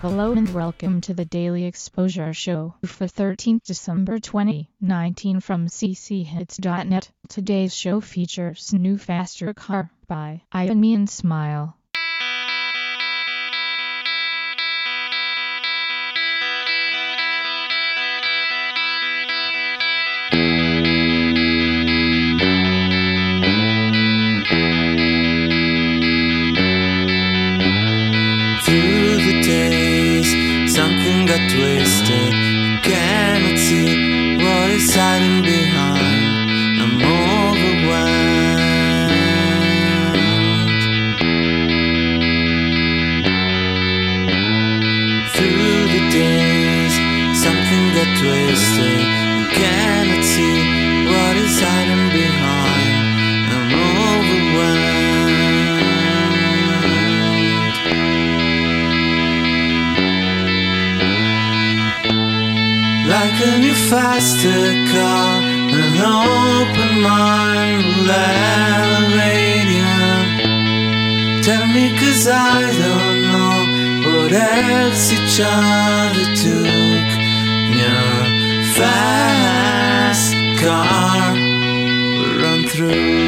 Hello and welcome to the Daily Exposure Show for 13th December 2019 from cchits.net. Today's show features New Faster Car by Ian Smile. Something got twisted, cannot see what is hiding behind. I'm overwhelmed. Through the days, something got twisted, cannot see what is hiding behind. I'm overwhelmed. Like a new faster car, an open mind will elevate you. Tell me, 'cause I don't know what else each other took. Your fast car will run through.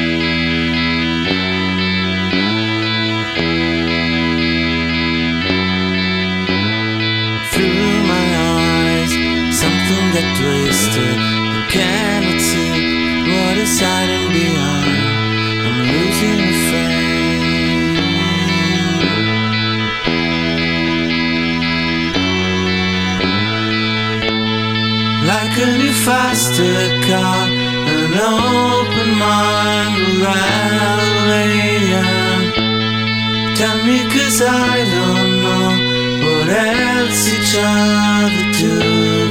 Something got twisted, you cannot see what is hiding behind. I'm losing a friend. Like a new faster car, an open mind will elevate you. Tell me, 'cause I don't know what else each other took.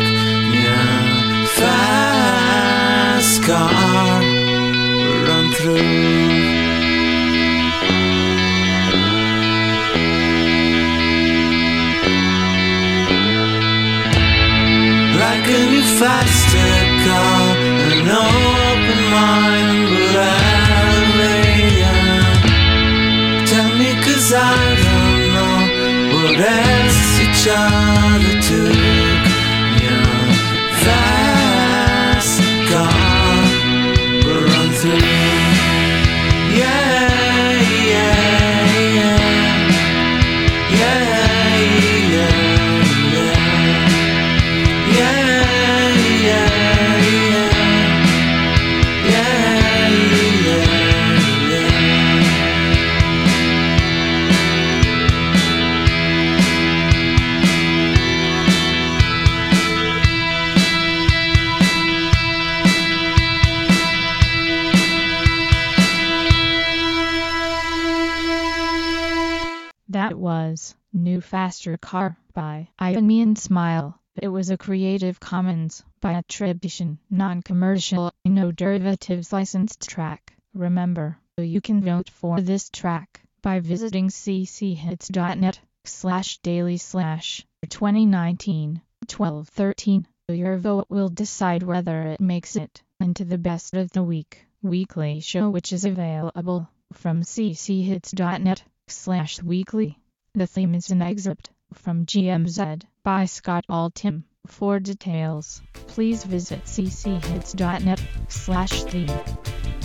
Fast car will run through. Like a new faster car, an open mind will elevate you. Tell me, 'cause I don't know what else each other took. Fast car will run through. Yeah, yeah, yeah. Yeah, yeah, yeah. Yeah, yeah, yeah. Yeah, yeah, yeah. That was New Faster Car by Ian Smile. It was a Creative Commons by attribution, non-commercial, no derivatives licensed track. Remember, you can vote for this track by visiting cchits.net/daily/2019-12-13. Your vote will decide whether it makes it into the best of the weekly show, which is available from cchits.net/weekly. The theme is an excerpt from GMZ by Scott Altham. For details, please visit cchits.net/theme.